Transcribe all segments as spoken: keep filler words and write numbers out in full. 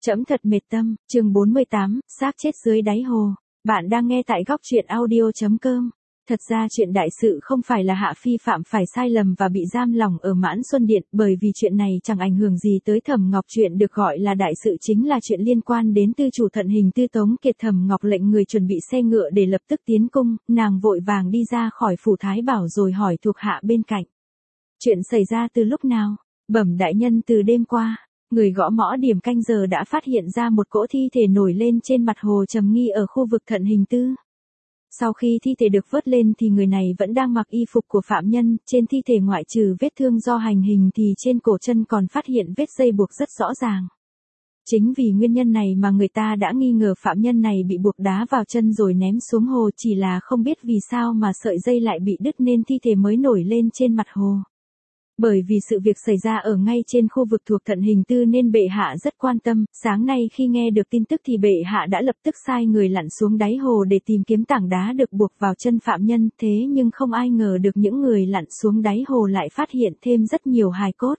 Trẫm thật mệt tâm, chương bốn mươi tám, xác chết dưới đáy hồ. Bạn đang nghe tại góc truyện audio chấm com. Thật ra chuyện đại sự không phải là Hạ Phi phạm phải sai lầm và bị giam lỏng ở Mãn Xuân Điện, bởi vì chuyện này chẳng ảnh hưởng gì tới Thẩm Ngọc. Chuyện được gọi là đại sự chính là chuyện liên quan đến tư chủ Thận Hình Tư Tống Kiệt. Thẩm Ngọc lệnh người chuẩn bị xe ngựa để lập tức tiến cung, nàng vội vàng đi ra khỏi phủ Thái Bảo rồi hỏi thuộc hạ bên cạnh. Chuyện xảy ra từ lúc nào? Bẩm đại nhân, từ đêm qua. Người gõ mõ điểm canh giờ đã phát hiện ra một cỗ thi thể nổi lên trên mặt hồ Trầm Nghi ở khu vực Thận Hình Tư. Sau khi thi thể được vớt lên thì người này vẫn đang mặc y phục của phạm nhân, trên thi thể ngoại trừ vết thương do hành hình thì trên cổ chân còn phát hiện vết dây buộc rất rõ ràng. Chính vì nguyên nhân này mà người ta đã nghi ngờ phạm nhân này bị buộc đá vào chân rồi ném xuống hồ, chỉ là không biết vì sao mà sợi dây lại bị đứt nên thi thể mới nổi lên trên mặt hồ. Bởi vì sự việc xảy ra ở ngay trên khu vực thuộc Thận Hình Tư nên bệ hạ rất quan tâm, sáng nay khi nghe được tin tức thì bệ hạ đã lập tức sai người lặn xuống đáy hồ để tìm kiếm tảng đá được buộc vào chân phạm nhân, thế nhưng không ai ngờ được những người lặn xuống đáy hồ lại phát hiện thêm rất nhiều hài cốt.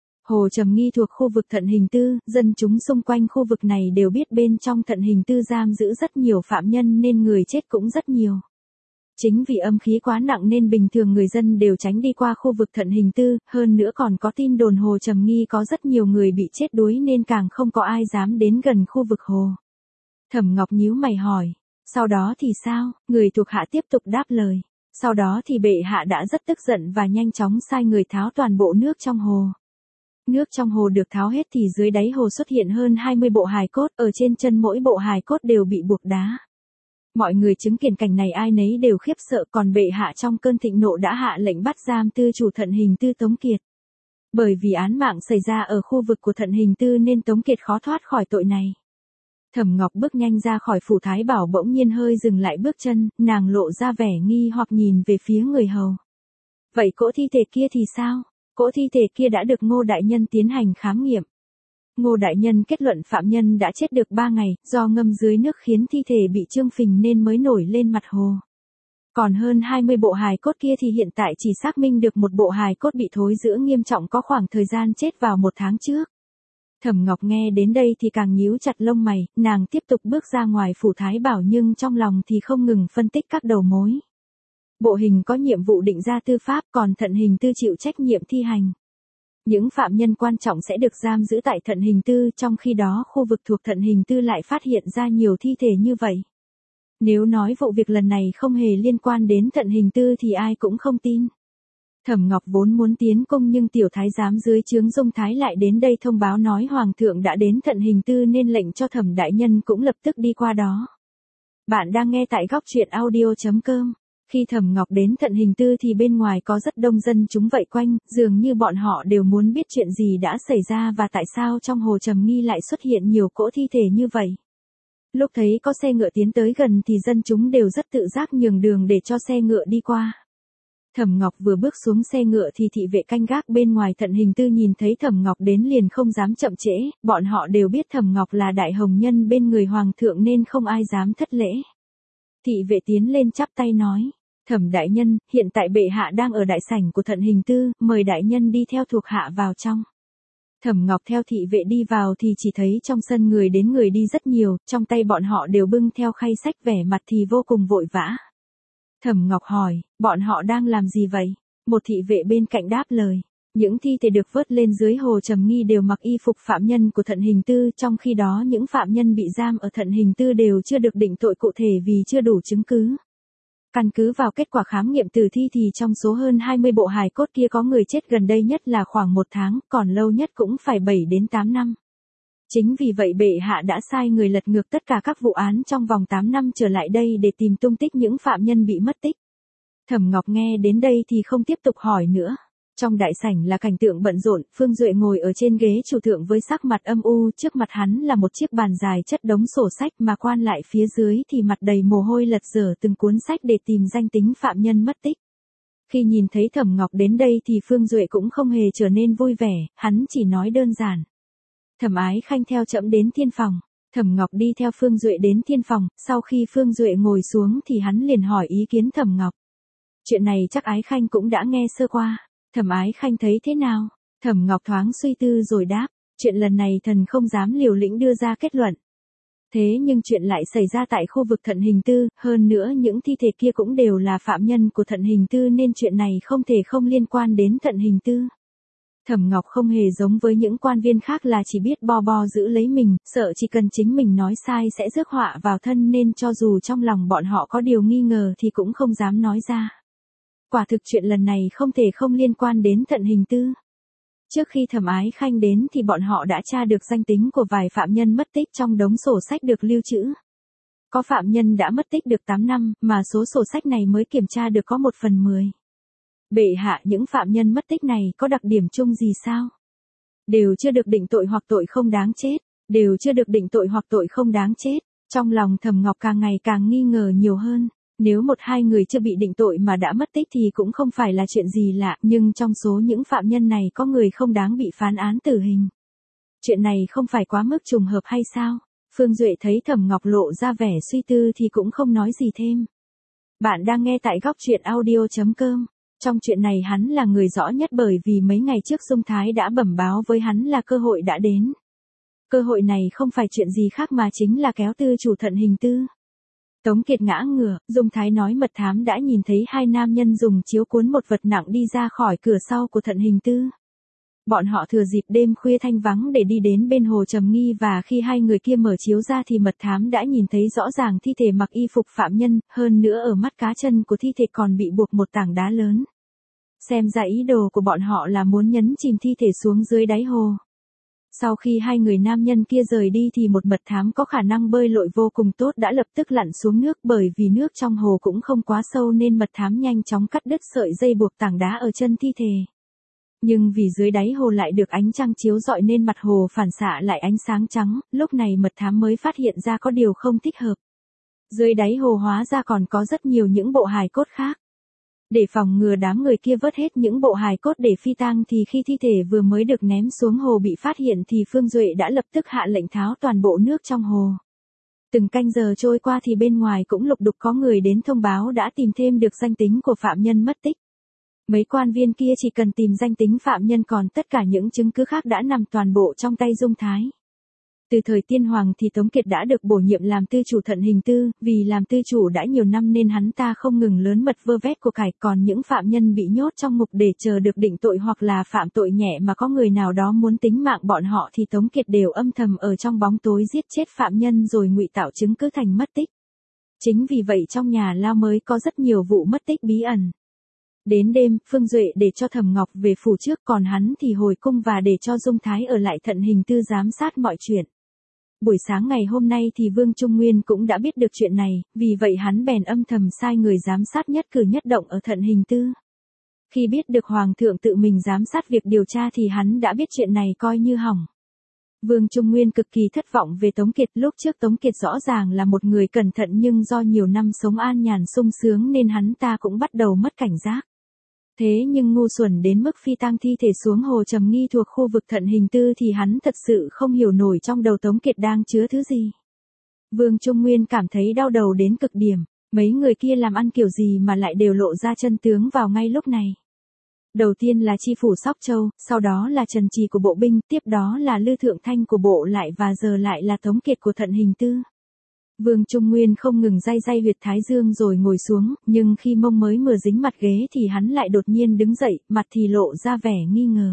Hồ Trầm Nghi thuộc khu vực Thận Hình Tư, dân chúng xung quanh khu vực này đều biết bên trong Thận Hình Tư giam giữ rất nhiều phạm nhân nên người chết cũng rất nhiều. Chính vì âm khí quá nặng nên bình thường người dân đều tránh đi qua khu vực Thận Hình Tư, hơn nữa còn có tin đồn Hồ Trầm Nghi có rất nhiều người bị chết đuối nên càng không có ai dám đến gần khu vực hồ. Thẩm Ngọc nhíu mày hỏi, sau đó thì sao? Người thuộc hạ tiếp tục đáp lời, sau đó thì bệ hạ đã rất tức giận và nhanh chóng sai người tháo toàn bộ nước trong hồ. Nước trong hồ được tháo hết thì dưới đáy hồ xuất hiện hơn hai mươi bộ hài cốt, ở trên chân mỗi bộ hài cốt đều bị buộc đá. Mọi người chứng kiến cảnh này ai nấy đều khiếp sợ, còn bệ hạ trong cơn thịnh nộ đã hạ lệnh bắt giam tư chủ Thận Hình Tư Tống Kiệt. Bởi vì án mạng xảy ra ở khu vực của Thận Hình Tư nên Tống Kiệt khó thoát khỏi tội này. Thẩm Ngọc bước nhanh ra khỏi phủ Thái Bảo bỗng nhiên hơi dừng lại bước chân, nàng lộ ra vẻ nghi hoặc nhìn về phía người hầu. Vậy cỗ thi thể kia thì sao? Cỗ thi thể kia đã được Ngô đại nhân tiến hành khám nghiệm. Ngô đại nhân kết luận phạm nhân đã chết được ba ngày, do ngâm dưới nước khiến thi thể bị trương phình nên mới nổi lên mặt hồ. Còn hơn hai mươi bộ hài cốt kia thì hiện tại chỉ xác minh được một bộ hài cốt bị thối rữa nghiêm trọng có khoảng thời gian chết vào một tháng trước. Thẩm Ngọc nghe đến đây thì càng nhíu chặt lông mày, nàng tiếp tục bước ra ngoài phủ Thái Bảo nhưng trong lòng thì không ngừng phân tích các đầu mối. Bộ hình có nhiệm vụ định ra tư pháp, còn Thận Hình Tư chịu trách nhiệm thi hành. Những phạm nhân quan trọng sẽ được giam giữ tại Thận Hình Tư, trong khi đó khu vực thuộc Thận Hình Tư lại phát hiện ra nhiều thi thể như vậy. Nếu nói vụ việc lần này không hề liên quan đến Thận Hình Tư thì ai cũng không tin. Thẩm Ngọc vốn muốn tiến cung nhưng tiểu thái giám dưới trướng Dung Thái lại đến đây thông báo nói hoàng thượng đã đến Thận Hình Tư nên lệnh cho Thẩm đại nhân cũng lập tức đi qua đó. Bạn đang nghe tại góc truyện audio chấm com. Khi Thẩm Ngọc đến Thận Hình Tư thì bên ngoài có rất đông dân chúng vây quanh, dường như bọn họ đều muốn biết chuyện gì đã xảy ra và tại sao trong hồ Trầm Nghi lại xuất hiện nhiều cỗ thi thể như vậy. Lúc thấy có xe ngựa tiến tới gần thì dân chúng đều rất tự giác nhường đường để cho xe ngựa đi qua. Thẩm Ngọc vừa bước xuống xe ngựa thì thị vệ canh gác bên ngoài Thận Hình Tư nhìn thấy Thẩm Ngọc đến liền không dám chậm trễ, bọn họ đều biết Thẩm Ngọc là đại hồng nhân bên người hoàng thượng nên không ai dám thất lễ. Thị vệ tiến lên chắp tay nói, Thẩm đại nhân, hiện tại bệ hạ đang ở đại sảnh của Thận Hình Tư, mời đại nhân đi theo thuộc hạ vào trong. Thẩm Ngọc theo thị vệ đi vào thì chỉ thấy trong sân người đến người đi rất nhiều, trong tay bọn họ đều bưng theo khay sách, vẻ mặt thì vô cùng vội vã. Thẩm Ngọc hỏi, bọn họ đang làm gì vậy? Một thị vệ bên cạnh đáp lời, những thi thể được vớt lên dưới hồ Trầm Nghi đều mặc y phục phạm nhân của Thận Hình Tư, trong khi đó những phạm nhân bị giam ở Thận Hình Tư đều chưa được định tội cụ thể vì chưa đủ chứng cứ. Căn cứ vào kết quả khám nghiệm tử thi thì trong số hơn hai mươi bộ hài cốt kia có người chết gần đây nhất là khoảng một tháng, còn lâu nhất cũng phải bảy đến tám năm. Chính vì vậy bệ hạ đã sai người lật ngược tất cả các vụ án trong vòng tám năm trở lại đây để tìm tung tích những phạm nhân bị mất tích. Thẩm Ngọc nghe đến đây thì không tiếp tục hỏi nữa. Trong đại sảnh là cảnh tượng bận rộn, Phương Duệ ngồi ở trên ghế chủ thượng với sắc mặt âm u, trước mặt hắn là một chiếc bàn dài chất đống sổ sách mà quan lại phía dưới thì mặt đầy mồ hôi lật dở từng cuốn sách để tìm danh tính phạm nhân mất tích. Khi nhìn thấy Thẩm Ngọc đến đây thì Phương Duệ cũng không hề trở nên vui vẻ, hắn chỉ nói đơn giản. Thẩm Ái Khanh theo trẫm đến thiên phòng. Thẩm Ngọc đi theo Phương Duệ đến thiên phòng, sau khi Phương Duệ ngồi xuống thì hắn liền hỏi ý kiến Thẩm Ngọc. Chuyện này chắc Ái Khanh cũng đã nghe sơ qua. Thẩm Ái Khanh thấy thế nào? Thẩm Ngọc thoáng suy tư rồi đáp, Chuyện lần này thần không dám liều lĩnh đưa ra kết luận. Thế nhưng chuyện lại xảy ra tại khu vực Thận Hình Tư, hơn nữa những thi thể kia cũng đều là phạm nhân của Thận Hình Tư nên chuyện này không thể không liên quan đến Thận Hình Tư. Thẩm Ngọc không hề giống với những quan viên khác là chỉ biết bo bo giữ lấy mình, sợ chỉ cần chính mình nói sai sẽ rước họa vào thân nên cho dù trong lòng bọn họ có điều nghi ngờ thì cũng không dám nói ra. Quả thực chuyện lần này không thể không liên quan đến Thận Hình Tư. Trước khi Thẩm Ái Khanh đến thì bọn họ đã tra được danh tính của vài phạm nhân mất tích trong đống sổ sách được lưu trữ. Có phạm nhân đã mất tích được tám năm, mà số sổ sách này mới kiểm tra được có một phần mười. Bệ hạ, những phạm nhân mất tích này có đặc điểm chung gì sao? Đều chưa được định tội hoặc tội không đáng chết, đều chưa được định tội hoặc tội không đáng chết. Trong lòng Thẩm Ngọc càng ngày càng nghi ngờ nhiều hơn. Nếu một hai người chưa bị định tội mà đã mất tích thì cũng không phải là chuyện gì lạ, nhưng trong số những phạm nhân này có người không đáng bị phán án tử hình. Chuyện này không phải quá mức trùng hợp hay sao? Phương Duệ thấy Thẩm Ngọc lộ ra vẻ suy tư thì cũng không nói gì thêm. Bạn đang nghe tại góc truyện audio chấm com. Trong chuyện này hắn là người rõ nhất bởi vì mấy ngày trước Dung Thái đã bẩm báo với hắn là cơ hội đã đến. Cơ hội này không phải chuyện gì khác mà chính là kéo tư chủ Thận Hình Tư. Tống Kiệt ngã ngửa, Dung Thái nói mật thám đã nhìn thấy hai nam nhân dùng chiếu cuốn một vật nặng đi ra khỏi cửa sau của Thận Hình Tư. Bọn họ thừa dịp đêm khuya thanh vắng để đi đến bên hồ Trầm Nghi và khi hai người kia mở chiếu ra thì mật thám đã nhìn thấy rõ ràng thi thể mặc y phục phạm nhân, hơn nữa ở mắt cá chân của thi thể còn bị buộc một tảng đá lớn. Xem ra ý đồ của bọn họ là muốn nhấn chìm thi thể xuống dưới đáy hồ. Sau khi hai người nam nhân kia rời đi thì một mật thám có khả năng bơi lội vô cùng tốt đã lập tức lặn xuống nước bởi vì nước trong hồ cũng không quá sâu nên mật thám nhanh chóng cắt đứt sợi dây buộc tảng đá ở chân thi thể. Nhưng vì dưới đáy hồ lại được ánh trăng chiếu rọi nên mặt hồ phản xạ lại ánh sáng trắng, lúc này mật thám mới phát hiện ra có điều không thích hợp. Dưới đáy hồ hóa ra còn có rất nhiều những bộ hài cốt khác. Để phòng ngừa đám người kia vớt hết những bộ hài cốt để phi tang thì khi thi thể vừa mới được ném xuống hồ bị phát hiện thì Phương Duệ đã lập tức hạ lệnh tháo toàn bộ nước trong hồ. Từng canh giờ trôi qua thì bên ngoài cũng lục đục có người đến thông báo đã tìm thêm được danh tính của phạm nhân mất tích. Mấy quan viên kia chỉ cần tìm danh tính phạm nhân còn tất cả những chứng cứ khác đã nằm toàn bộ trong tay Dung Thái. Từ thời Tiên Hoàng thì Tống Kiệt đã được bổ nhiệm làm tư chủ Thận Hình Tư, vì làm tư chủ đã nhiều năm nên hắn ta không ngừng lớn mật vơ vét của cải, còn những phạm nhân bị nhốt trong ngục để chờ được định tội hoặc là phạm tội nhẹ mà có người nào đó muốn tính mạng bọn họ thì Tống Kiệt đều âm thầm ở trong bóng tối giết chết phạm nhân rồi ngụy tạo chứng cứ thành mất tích. Chính vì vậy trong nhà lao mới có rất nhiều vụ mất tích bí ẩn. Đến đêm, Phương Duệ để cho Thẩm Ngọc về phủ trước còn hắn thì hồi cung và để cho Dung Thái ở lại Thận Hình Tư giám sát mọi chuyện. Buổi sáng ngày hôm nay thì Vương Trung Nguyên cũng đã biết được chuyện này, vì vậy hắn bèn âm thầm sai người giám sát nhất cử nhất động ở Thận Hình Tư. Khi biết được Hoàng thượng tự mình giám sát việc điều tra thì hắn đã biết chuyện này coi như hỏng. Vương Trung Nguyên cực kỳ thất vọng về Tống Kiệt, lúc trước Tống Kiệt rõ ràng là một người cẩn thận nhưng do nhiều năm sống an nhàn sung sướng nên hắn ta cũng bắt đầu mất cảnh giác. Thế nhưng ngu xuẩn đến mức phi tang thi thể xuống hồ Trầm Nghi thuộc khu vực Thận Hình Tư thì hắn thật sự không hiểu nổi trong đầu Tống Kiệt đang chứa thứ gì. Vương Trung Nguyên cảm thấy đau đầu đến cực điểm, mấy người kia làm ăn kiểu gì mà lại đều lộ ra chân tướng vào ngay lúc này. Đầu tiên là chi phủ Sóc Châu, sau đó là Trần Trì của bộ binh, tiếp đó là Lư Thượng Thanh của bộ lại và giờ lại là Tống Kiệt của Thận Hình Tư. Vương Trung Nguyên không ngừng day day huyệt thái dương rồi ngồi xuống, nhưng khi mông mới vừa dính mặt ghế thì hắn lại đột nhiên đứng dậy, mặt thì lộ ra vẻ nghi ngờ.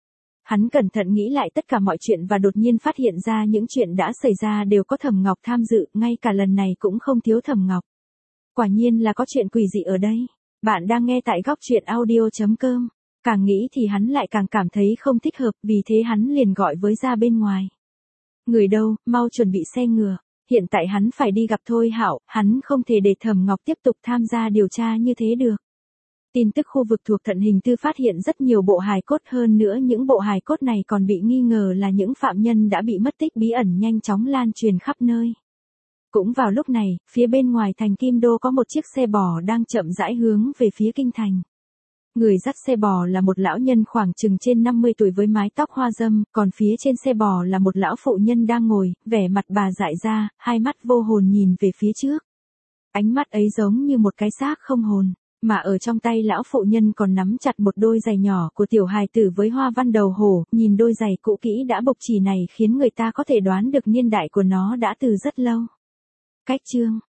Hắn cẩn thận nghĩ lại tất cả mọi chuyện và đột nhiên phát hiện ra những chuyện đã xảy ra đều có Thẩm Ngọc tham dự, ngay cả lần này cũng không thiếu Thẩm Ngọc. Quả nhiên là có chuyện quỷ dị ở đây. Bạn đang nghe tại góc truyện audio chấm com. Càng nghĩ thì hắn lại càng cảm thấy không thích hợp, vì thế hắn liền gọi với ra bên ngoài. Người đâu, mau chuẩn bị xe ngựa. Hiện tại hắn phải đi gặp Thôi Hạo, hắn không thể để Thẩm Ngọc tiếp tục tham gia điều tra như thế được. Tin tức khu vực thuộc Thận Hình Tư phát hiện rất nhiều bộ hài cốt, hơn nữa những bộ hài cốt này còn bị nghi ngờ là những phạm nhân đã bị mất tích bí ẩn nhanh chóng lan truyền khắp nơi. Cũng vào lúc này, phía bên ngoài thành Kim Đô có một chiếc xe bò đang chậm rãi hướng về phía kinh thành. Người dắt xe bò là một lão nhân khoảng chừng trên năm mươi tuổi với mái tóc hoa râm, còn phía trên xe bò là một lão phụ nhân đang ngồi, vẻ mặt bà dại ra, hai mắt vô hồn nhìn về phía trước. Ánh mắt ấy giống như một cái xác không hồn. Mà ở trong tay lão phụ nhân còn nắm chặt một đôi giày nhỏ của tiểu hài tử với hoa văn đầu hổ, nhìn đôi giày cũ kỹ đã bộc chỉ này khiến người ta có thể đoán được niên đại của nó đã từ rất lâu. Cách chương